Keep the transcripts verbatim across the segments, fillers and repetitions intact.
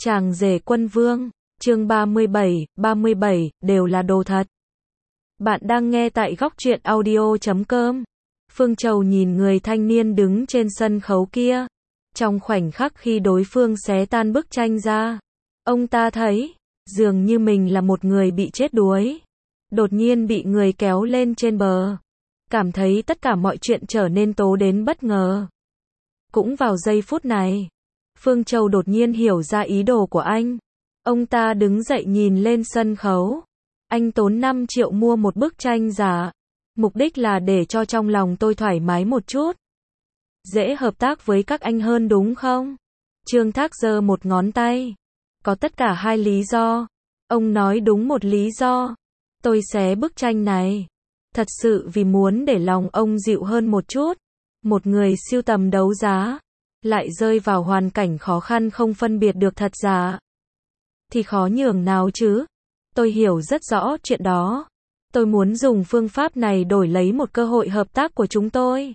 Chàng rể quân vương, chương ba mươi bảy, ba mươi bảy, đều là đồ thật. Bạn đang nghe tại góc truyện audio chấm com. Phương Châu nhìn người thanh niên đứng trên sân khấu kia. Trong khoảnh khắc khi đối phương xé tan bức tranh ra, ông ta thấy, dường như mình là một người bị chết đuối. Đột nhiên bị người kéo lên trên bờ. Cảm thấy tất cả mọi chuyện trở nên tố đến bất ngờ. Cũng vào giây phút này, Phương Châu đột nhiên hiểu ra ý đồ của anh. Ông ta đứng dậy nhìn lên sân khấu. Anh tốn năm triệu mua một bức tranh giả. Mục đích là để cho trong lòng tôi thoải mái một chút. Dễ hợp tác với các anh hơn đúng không? Trương Thác giơ một ngón tay. Có tất cả hai lý do. Ông nói đúng một lý do. Tôi xé bức tranh này. Thật sự vì muốn để lòng ông dịu hơn một chút. Một người sưu tầm đấu giá. Lại rơi vào hoàn cảnh khó khăn không phân biệt được thật giả. Thì khó nhường nào chứ. Tôi hiểu rất rõ chuyện đó. Tôi muốn dùng phương pháp này đổi lấy một cơ hội hợp tác của chúng tôi.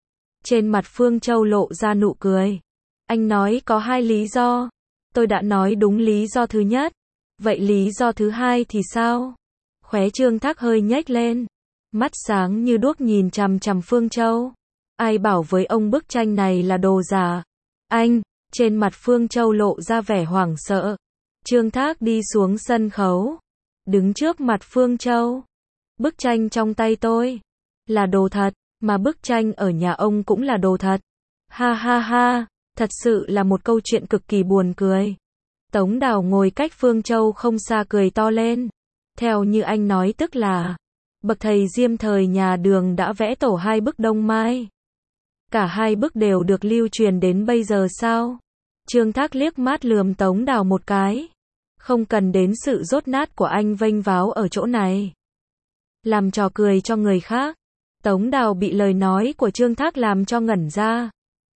Trên mặt Phương Châu lộ ra nụ cười. Anh nói có hai lý do. Tôi đã nói đúng lý do thứ nhất. Vậy lý do thứ hai thì sao? Khóe Trương Thác hơi nhếch lên. Mắt sáng như đuốc nhìn chằm chằm Phương Châu. Ai bảo với ông bức tranh này là đồ giả? Anh, trên mặt Phương Châu lộ ra vẻ hoảng sợ. Trương Thác đi xuống sân khấu. Đứng trước mặt Phương Châu. Bức tranh trong tay tôi là đồ thật, mà bức tranh ở nhà ông cũng là đồ thật. Ha ha ha, thật sự là một câu chuyện cực kỳ buồn cười. Tống Đào ngồi cách Phương Châu không xa cười to lên. Theo như anh nói tức là, bậc thầy Diêm thời nhà Đường đã vẽ tổ hai bức Đông Mai. Cả hai bức đều được lưu truyền đến bây giờ sao? Trương Thác liếc mắt lườm Tống Đào một cái. Không cần đến sự dốt nát của anh vênh váo ở chỗ này. Làm trò cười cho người khác. Tống Đào bị lời nói của Trương Thác làm cho ngẩn ra.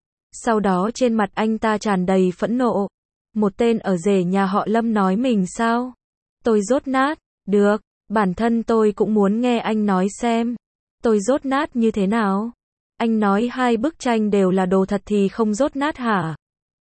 Sau đó trên mặt anh ta tràn đầy phẫn nộ. Một tên ở rể nhà họ Lâm nói mình sao? Tôi dốt nát, được, bản thân tôi cũng muốn nghe anh nói xem. Tôi dốt nát như thế nào? Anh nói hai bức tranh đều là đồ thật thì không dốt nát hả?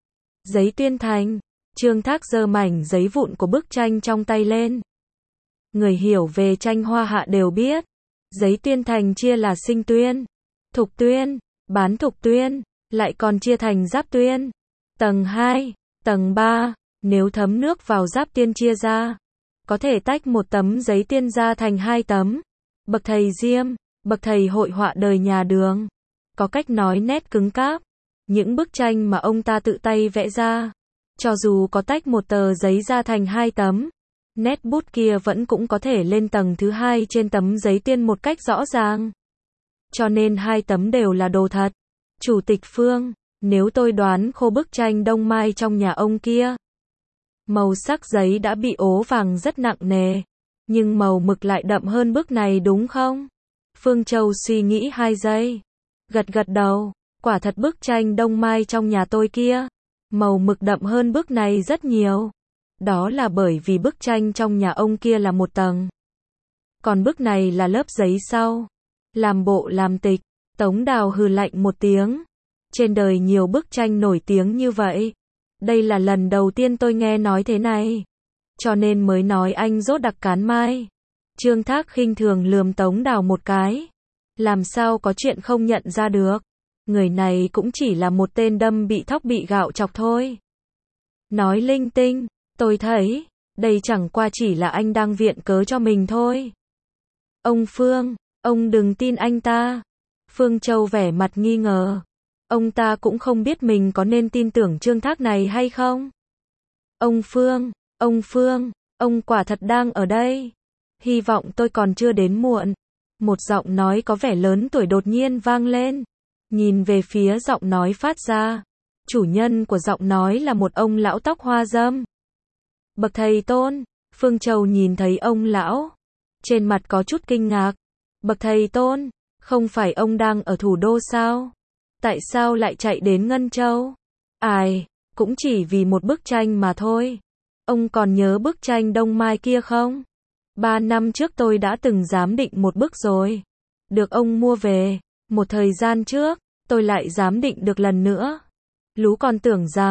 Giấy tuyên thành. Trương Thác giơ mảnh giấy vụn của bức tranh trong tay lên. Người hiểu về tranh hoa hạ đều biết. Giấy tuyên thành chia là sinh tuyên, thục tuyên, bán thục tuyên, lại còn chia thành giáp tuyên. Tầng hai, tầng ba, nếu thấm nước vào giáp tuyên chia ra, có thể tách một tấm giấy tuyên ra thành hai tấm. Bậc thầy Diêm, bậc thầy hội họa đời nhà Đường. Có cách nói nét cứng cáp. Những bức tranh mà ông ta tự tay vẽ ra, cho dù có tách một tờ giấy ra thành hai tấm, nét bút kia vẫn cũng có thể lên tầng thứ hai trên tấm giấy tuyên một cách rõ ràng. Cho nên hai tấm đều là đồ thật. Chủ tịch Phương, nếu tôi đoán khô bức tranh Đông Mai trong nhà ông kia, màu sắc giấy đã bị ố vàng rất nặng nề, nhưng màu mực lại đậm hơn bức này đúng không? Phương Châu suy nghĩ hai giây, gật gật đầu, quả thật bức tranh Đông Mai trong nhà tôi kia, màu mực đậm hơn bức này rất nhiều. Đó là bởi vì bức tranh trong nhà ông kia là một tầng. Còn bức này là lớp giấy sau. Làm bộ làm tịch, Tống Đào hừ lạnh một tiếng. Trên đời nhiều bức tranh nổi tiếng như vậy. Đây là lần đầu tiên tôi nghe nói thế này. Cho nên mới nói anh dốt đặc cán mai. Trương Thác khinh thường lườm Tống Đào một cái. Làm sao có chuyện không nhận ra được. Người này cũng chỉ là một tên đâm bị thóc bị gạo chọc thôi. Nói linh tinh. Tôi thấy, đây chẳng qua chỉ là anh đang viện cớ cho mình thôi. Ông Phương, ông đừng tin anh ta. Phương Châu vẻ mặt nghi ngờ. Ông ta cũng không biết mình có nên tin tưởng Trương Thác này hay không. Ông Phương, ông Phương, ông quả thật đang ở đây. Hy vọng tôi còn chưa đến muộn. Một giọng nói có vẻ lớn tuổi đột nhiên vang lên. Nhìn về phía giọng nói phát ra. Chủ nhân của giọng nói là một ông lão tóc hoa râm. Bậc thầy Tôn, Phương Châu nhìn thấy ông lão, trên mặt có chút kinh ngạc. Bậc thầy Tôn, không phải ông đang ở thủ đô sao? Tại sao lại chạy đến Ngân Châu? Ai, cũng chỉ vì một bức tranh mà thôi. Ông còn nhớ bức tranh Đông Mai kia không? Ba năm trước tôi đã từng giám định một bức rồi. Được ông mua về, một thời gian trước, tôi lại giám định được lần nữa. Lú còn tưởng rằng,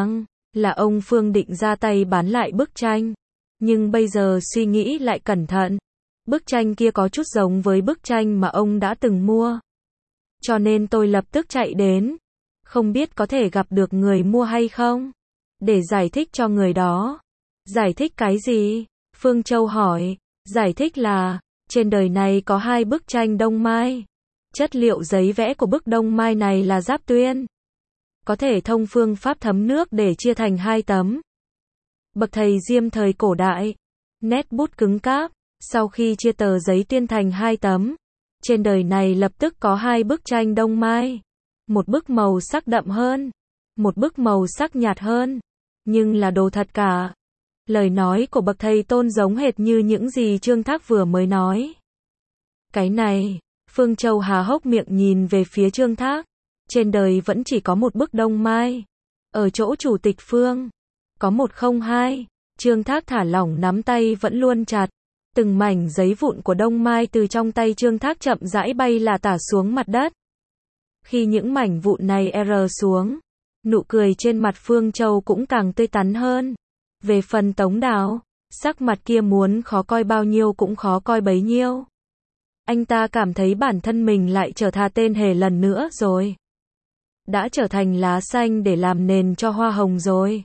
là ông Phương định ra tay bán lại bức tranh. Nhưng bây giờ suy nghĩ lại cẩn thận, bức tranh kia có chút giống với bức tranh mà ông đã từng mua. Cho nên tôi lập tức chạy đến, không biết có thể gặp được người mua hay không, để giải thích cho người đó. Giải thích cái gì? Phương Châu hỏi. Giải thích là, trên đời này có hai bức tranh Đông Mai. Chất liệu giấy vẽ của bức Đông Mai này là giáp tuyên. Có thể thông phương pháp thấm nước để chia thành hai tấm. Bậc thầy Diêm thời cổ đại, nét bút cứng cáp, sau khi chia tờ giấy tuyên thành hai tấm, trên đời này lập tức có hai bức tranh Đông Mai. Một bức màu sắc đậm hơn, một bức màu sắc nhạt hơn, nhưng là đồ thật cả. Lời nói của bậc thầy Tôn giống hệt như những gì Trương Thác vừa mới nói. Cái này, Phương Châu há hốc miệng nhìn về phía Trương Thác. Trên đời vẫn chỉ có một bức Đông Mai. Ở chỗ chủ tịch Phương, có một không hai. Trương Thác thả lỏng nắm tay vẫn luôn chặt. Từng mảnh giấy vụn của Đông Mai từ trong tay Trương Thác chậm rãi bay là tả xuống mặt đất. Khi những mảnh vụn này rơi xuống, nụ cười trên mặt Phương Châu cũng càng tươi tắn hơn. Về phần Tống Đào, sắc mặt kia muốn khó coi bao nhiêu cũng khó coi bấy nhiêu. Anh ta cảm thấy bản thân mình lại trở thành tên hề lần nữa rồi. Đã trở thành lá xanh để làm nền cho hoa hồng rồi.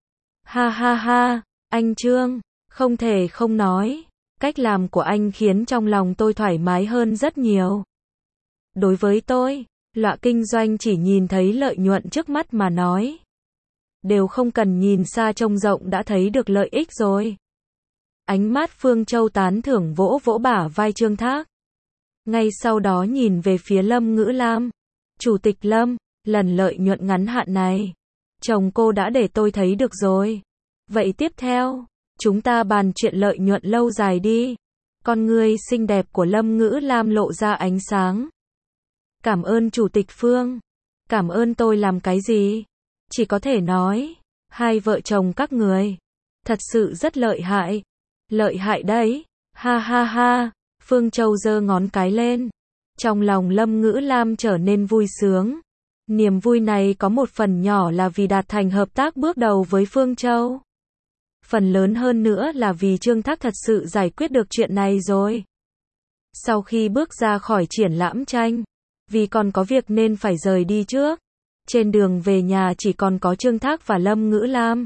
Ha ha ha, anh Trương, không thể không nói, cách làm của anh khiến trong lòng tôi thoải mái hơn rất nhiều. Đối với tôi, loại kinh doanh chỉ nhìn thấy lợi nhuận trước mắt mà nói. Đều không cần nhìn xa trông rộng đã thấy được lợi ích rồi. Ánh mắt Phương Châu tán thưởng vỗ vỗ bả vai Trương Thác. Ngay sau đó nhìn về phía Lâm Ngữ Lam. Chủ tịch Lâm, lần lợi nhuận ngắn hạn này, chồng cô đã để tôi thấy được rồi. Vậy tiếp theo, chúng ta bàn chuyện lợi nhuận lâu dài đi. Con người xinh đẹp của Lâm Ngữ Lam lộ ra ánh sáng. Cảm ơn Chủ tịch Phương. Cảm ơn tôi làm cái gì? Chỉ có thể nói, hai vợ chồng các người, thật sự rất lợi hại. Lợi hại đấy, ha ha ha, Phương Châu giơ ngón cái lên. Trong lòng Lâm Ngữ Lam trở nên vui sướng. Niềm vui này có một phần nhỏ là vì đạt thành hợp tác bước đầu với Phương Châu. Phần lớn hơn nữa là vì Trương Thác thật sự giải quyết được chuyện này rồi. Sau khi bước ra khỏi triển lãm tranh, vì còn có việc nên phải rời đi trước. Trên đường về nhà chỉ còn có Trương Thác và Lâm Ngữ Lam.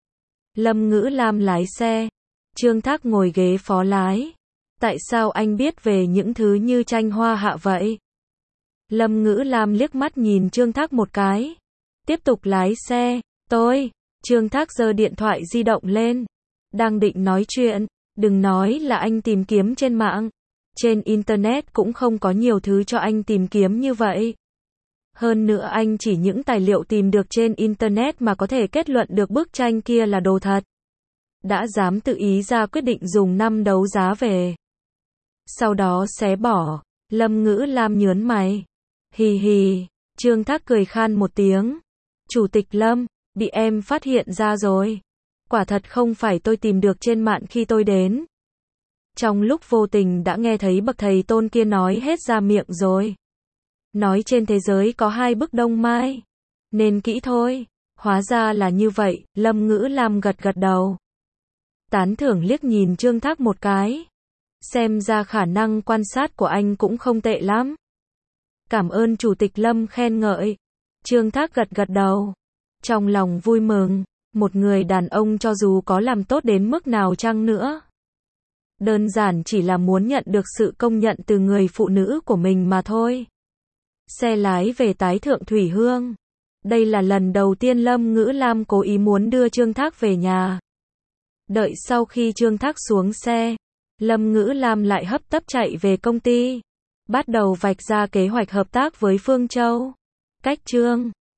Lâm Ngữ Lam lái xe, Trương Thác ngồi ghế phó lái. Tại sao anh biết về những thứ như tranh hoa hạ vậy? Lâm Ngữ Lam liếc mắt nhìn Trương Thác một cái. Tiếp tục lái xe. Tôi, Trương Thác giơ điện thoại di động lên. Đang định nói chuyện, đừng nói là anh tìm kiếm trên mạng. Trên Internet cũng không có nhiều thứ cho anh tìm kiếm như vậy. Hơn nữa anh chỉ những tài liệu tìm được trên Internet mà có thể kết luận được bức tranh kia là đồ thật. Đã dám tự ý ra quyết định dùng năm đấu giá về. Sau đó xé bỏ, Lâm Ngữ Lam nhớn mày. Hì hì, Trương Thác cười khan một tiếng. Chủ tịch Lâm, bị em phát hiện ra rồi. Quả thật không phải tôi tìm được trên mạng khi tôi đến. Trong lúc vô tình đã nghe thấy bậc thầy Tôn kia nói hết ra miệng rồi. Nói trên thế giới có hai bức Đông Mai. Nên kỹ thôi. Hóa ra là như vậy, Lâm Ngữ Lam gật gật đầu. Tán thưởng liếc nhìn Trương Thác một cái. Xem ra khả năng quan sát của anh cũng không tệ lắm. Cảm ơn Chủ tịch Lâm khen ngợi. Trương Thác gật gật đầu. Trong lòng vui mừng, một người đàn ông cho dù có làm tốt đến mức nào chăng nữa. Đơn giản chỉ là muốn nhận được sự công nhận từ người phụ nữ của mình mà thôi. Xe lái về tái Thượng Thủy Hương. Đây là lần đầu tiên Lâm Ngữ Lam cố ý muốn đưa Trương Thác về nhà. Đợi sau khi Trương Thác xuống xe, Lâm Ngữ Lam lại hấp tấp chạy về công ty. Bắt đầu vạch ra kế hoạch hợp tác với Phương Châu. Cách Trương